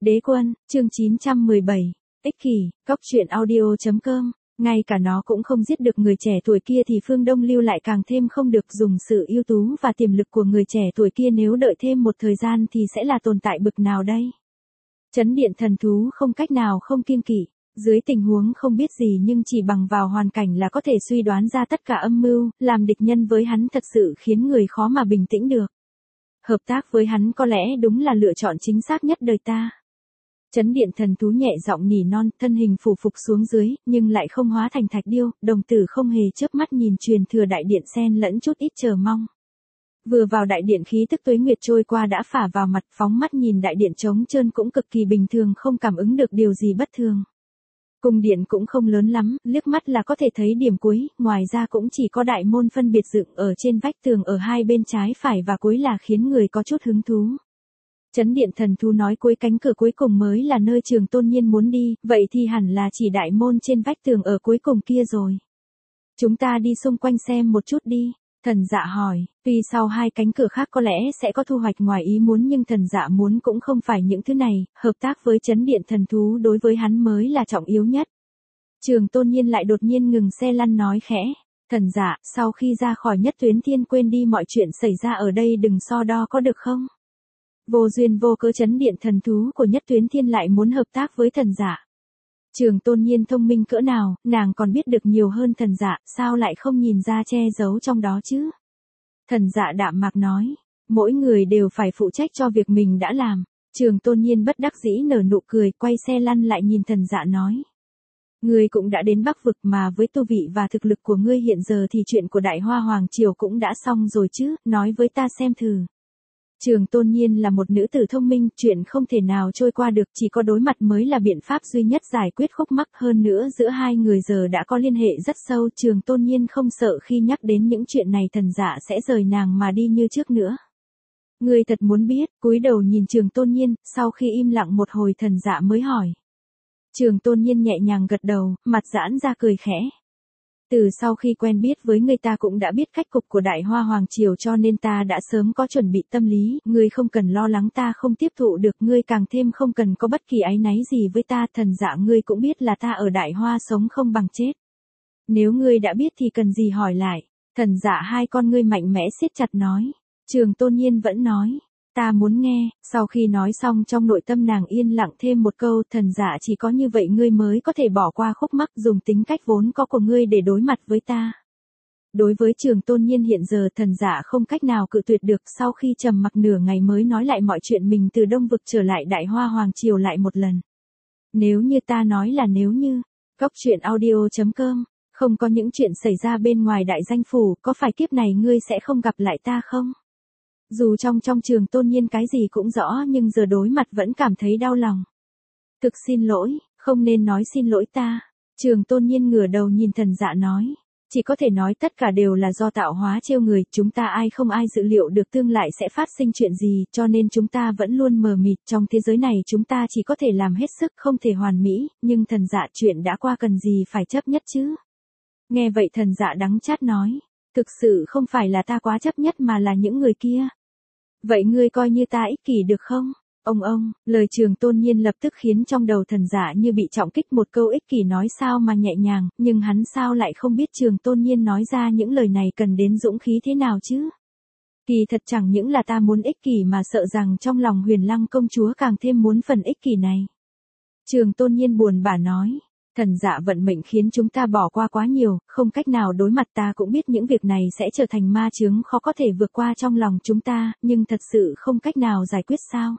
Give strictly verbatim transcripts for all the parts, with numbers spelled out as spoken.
Đế quân, chương chín trăm mười bảy, ích kỷ, cóc truyện audio chấm com, ngay cả nó cũng không giết được người trẻ tuổi kia thì Phương Đông Lưu lại càng thêm không được dùng sự ưu tú và tiềm lực của người trẻ tuổi kia nếu đợi thêm một thời gian thì sẽ là tồn tại bực nào đây? Chấn điện thần thú không cách nào không kiêng kỵ, dưới tình huống không biết gì nhưng chỉ bằng vào hoàn cảnh là có thể suy đoán ra tất cả âm mưu, làm địch nhân với hắn thật sự khiến người khó mà bình tĩnh được. Hợp tác với hắn có lẽ đúng là lựa chọn chính xác nhất đời ta. Chấn điện thần thú nhẹ giọng nỉ non, thân hình phủ phục xuống dưới, nhưng lại không hóa thành thạch điêu, đồng tử không hề chớp mắt nhìn truyền thừa đại điện xen lẫn chút ít chờ mong. Vừa vào đại điện khí tức tuế nguyệt trôi qua đã phả vào mặt, phóng mắt nhìn đại điện trống trơn cũng cực kỳ bình thường, không cảm ứng được điều gì bất thường. Cung điện cũng không lớn lắm, liếc mắt là có thể thấy điểm cuối, ngoài ra cũng chỉ có đại môn phân biệt dựng ở trên vách tường ở hai bên trái phải và cuối là khiến người có chút hứng thú. Chấn điện thần thú nói cuối cánh cửa cuối cùng mới là nơi Trường Tôn Nhiên muốn đi, vậy thì hẳn là chỉ đại môn trên vách tường ở cuối cùng kia rồi. Chúng ta đi xung quanh xem một chút đi. Thần Dạ hỏi, tuy sau hai cánh cửa khác có lẽ sẽ có thu hoạch ngoài ý muốn nhưng Thần Dạ muốn cũng không phải những thứ này, hợp tác với chấn điện thần thú đối với hắn mới là trọng yếu nhất. Trường Tôn Nhiên lại đột nhiên ngừng xe lăn nói khẽ, Thần Dạ, sau khi ra khỏi Nhất Tuyến Thiên quên đi mọi chuyện xảy ra ở đây đừng so đo có được không? Vô duyên vô cớ chấn điện thần thú của Nhất Tuyến Thiên lại muốn hợp tác với Thần Dạ. Trường Tôn Nhiên thông minh cỡ nào, nàng còn biết được nhiều hơn Thần Dạ, sao lại không nhìn ra che giấu trong đó chứ? Thần Dạ đạm mạc nói, mỗi người đều phải phụ trách cho việc mình đã làm. Trường Tôn Nhiên bất đắc dĩ nở nụ cười, quay xe lăn lại nhìn Thần Dạ nói. Ngươi cũng đã đến Bắc Vực mà với tu vị và thực lực của ngươi hiện giờ thì chuyện của Đại Hoa Hoàng Triều cũng đã xong rồi chứ, nói với ta xem thử. Trường Tôn Nhiên là một nữ tử thông minh, chuyện không thể nào trôi qua được, chỉ có đối mặt mới là biện pháp duy nhất giải quyết khúc mắc, hơn nữa giữa hai người giờ đã có liên hệ rất sâu, Trường Tôn Nhiên không sợ khi nhắc đến những chuyện này Thần Dạ sẽ rời nàng mà đi như trước nữa. Ngươi thật muốn biết, cúi đầu nhìn Trường Tôn Nhiên, sau khi im lặng một hồi Thần Dạ mới hỏi. Trường Tôn Nhiên nhẹ nhàng gật đầu, mặt giãn ra cười khẽ. Từ sau khi quen biết với người ta cũng đã biết cách cục của Đại Hoa Hoàng Triều cho nên ta đã sớm có chuẩn bị tâm lý, ngươi không cần lo lắng ta không tiếp thụ được, ngươi càng thêm không cần có bất kỳ áy náy gì với ta, Thần Dạ ngươi cũng biết là ta ở Đại Hoa sống không bằng chết. Nếu ngươi đã biết thì cần gì hỏi lại, Thần Dạ hai con ngươi mạnh mẽ siết chặt nói. Trường Tôn Nhiên vẫn nói. Ta muốn nghe, sau khi nói xong trong nội tâm nàng yên lặng thêm một câu, Thần Dạ chỉ có như vậy ngươi mới có thể bỏ qua khúc mắc, dùng tính cách vốn có của ngươi để đối mặt với ta. Đối với Trường Tôn Nhiên hiện giờ Thần Dạ không cách nào cự tuyệt được, sau khi trầm mặc nửa ngày mới nói lại mọi chuyện mình từ Đông Vực trở lại Đại Hoa Hoàng Triều lại một lần. Nếu như ta nói là nếu như, cóc truyện audio chấm com, không có những chuyện xảy ra bên ngoài đại danh phủ, có phải kiếp này ngươi sẽ không gặp lại ta không? Dù trong trong Trường Tôn Nhiên cái gì cũng rõ nhưng giờ đối mặt vẫn cảm thấy đau lòng. Thực xin lỗi, không nên nói xin lỗi ta. Trường Tôn Nhiên ngửa đầu nhìn Thần Dạ nói. Chỉ có thể nói tất cả đều là do tạo hóa trêu người, chúng ta ai không ai dự liệu được tương lai sẽ phát sinh chuyện gì, cho nên chúng ta vẫn luôn mờ mịt, trong thế giới này chúng ta chỉ có thể làm hết sức không thể hoàn mỹ, nhưng Thần Dạ chuyện đã qua cần gì phải chấp nhất chứ. Nghe vậy Thần Dạ đắng chát nói. Thực sự không phải là ta quá chấp nhất mà là những người kia. Vậy ngươi coi như ta ích kỷ được không? Ông ông, lời Trường Tôn Nhiên lập tức khiến trong đầu Thần Dạ như bị trọng kích, một câu ích kỷ nói sao mà nhẹ nhàng, nhưng hắn sao lại không biết Trường Tôn Nhiên nói ra những lời này cần đến dũng khí thế nào chứ? Kỳ thật chẳng những là ta muốn ích kỷ mà sợ rằng trong lòng Huyền Lăng công chúa càng thêm muốn phần ích kỷ này. Trường Tôn Nhiên buồn bã nói. Thần Dạ vận mệnh khiến chúng ta bỏ qua quá nhiều, không cách nào đối mặt, ta cũng biết những việc này sẽ trở thành ma chướng khó có thể vượt qua trong lòng chúng ta, nhưng thật sự không cách nào giải quyết sao?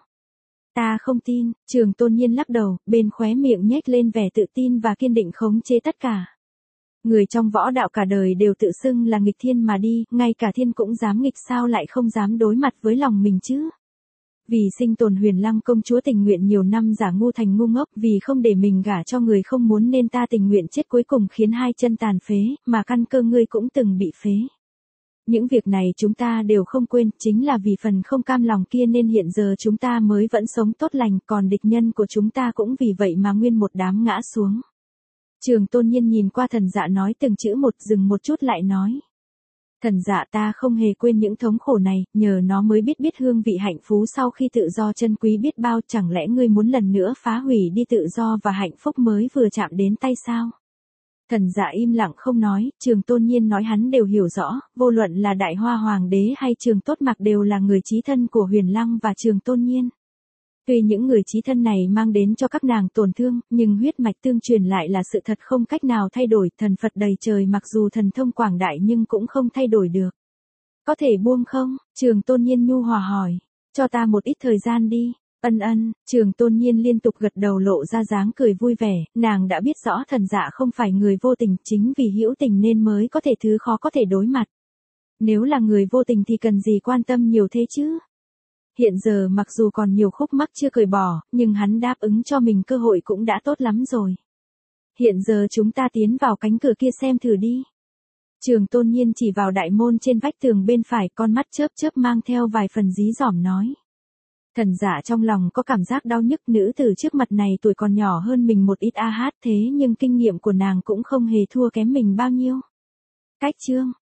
Ta không tin, Trường Tôn Nhiên lắc đầu, bên khóe miệng nhếch lên vẻ tự tin và kiên định khống chế tất cả. Người trong võ đạo cả đời đều tự xưng là nghịch thiên mà đi, ngay cả thiên cũng dám nghịch sao lại không dám đối mặt với lòng mình chứ? Vì sinh tồn Huyền Lăng công chúa tình nguyện nhiều năm giả ngu thành ngu ngốc, vì không để mình gả cho người không muốn nên ta tình nguyện chết cuối cùng khiến hai chân tàn phế, mà căn cơ ngươi cũng từng bị phế. Những việc này chúng ta đều không quên, chính là vì phần không cam lòng kia nên hiện giờ chúng ta mới vẫn sống tốt lành, còn địch nhân của chúng ta cũng vì vậy mà nguyên một đám ngã xuống. Trường Tôn Nhiên nhìn qua Thần Dạ nói từng chữ một, dừng một chút lại nói. Thần dạ ta không hề quên những thống khổ này, nhờ nó mới biết biết hương vị hạnh phúc sau khi tự do chân quý biết bao, chẳng lẽ ngươi muốn lần nữa phá hủy đi tự do và hạnh phúc mới vừa chạm đến tay sao? Thần dạ im lặng không nói, Trường Tôn Nhiên nói hắn đều hiểu rõ, vô luận là Đại Hoa Hoàng đế hay Trường Tốt Mặc đều là người chí thân của Huyền Lăng và Trường Tôn Nhiên. Tuy những người chí thân này mang đến cho các nàng tổn thương, nhưng huyết mạch tương truyền lại là sự thật không cách nào thay đổi, thần Phật đầy trời mặc dù thần thông quảng đại nhưng cũng không thay đổi được. Có thể buông không? Trường Tôn Nhiên nhu hòa hỏi. Cho ta một ít thời gian đi. Ân ân, Trường Tôn Nhiên liên tục gật đầu lộ ra dáng cười vui vẻ, nàng đã biết rõ thần dạ không phải người vô tình, chính vì hữu tình nên mới có thể thứ khó có thể đối mặt. Nếu là người vô tình thì cần gì quan tâm nhiều thế chứ? Hiện giờ mặc dù còn nhiều khúc mắc chưa cởi bỏ, nhưng hắn đáp ứng cho mình cơ hội cũng đã tốt lắm rồi. Hiện giờ chúng ta tiến vào cánh cửa kia xem thử đi. Trường Tôn Nhiên chỉ vào đại môn trên vách tường bên phải, con mắt chớp chớp mang theo vài phần dí dỏm nói. Thần dạ trong lòng có cảm giác đau nhức, nữ tử trước mặt này tuổi còn nhỏ hơn mình một ít a hát thế nhưng kinh nghiệm của nàng cũng không hề thua kém mình bao nhiêu. Cách chương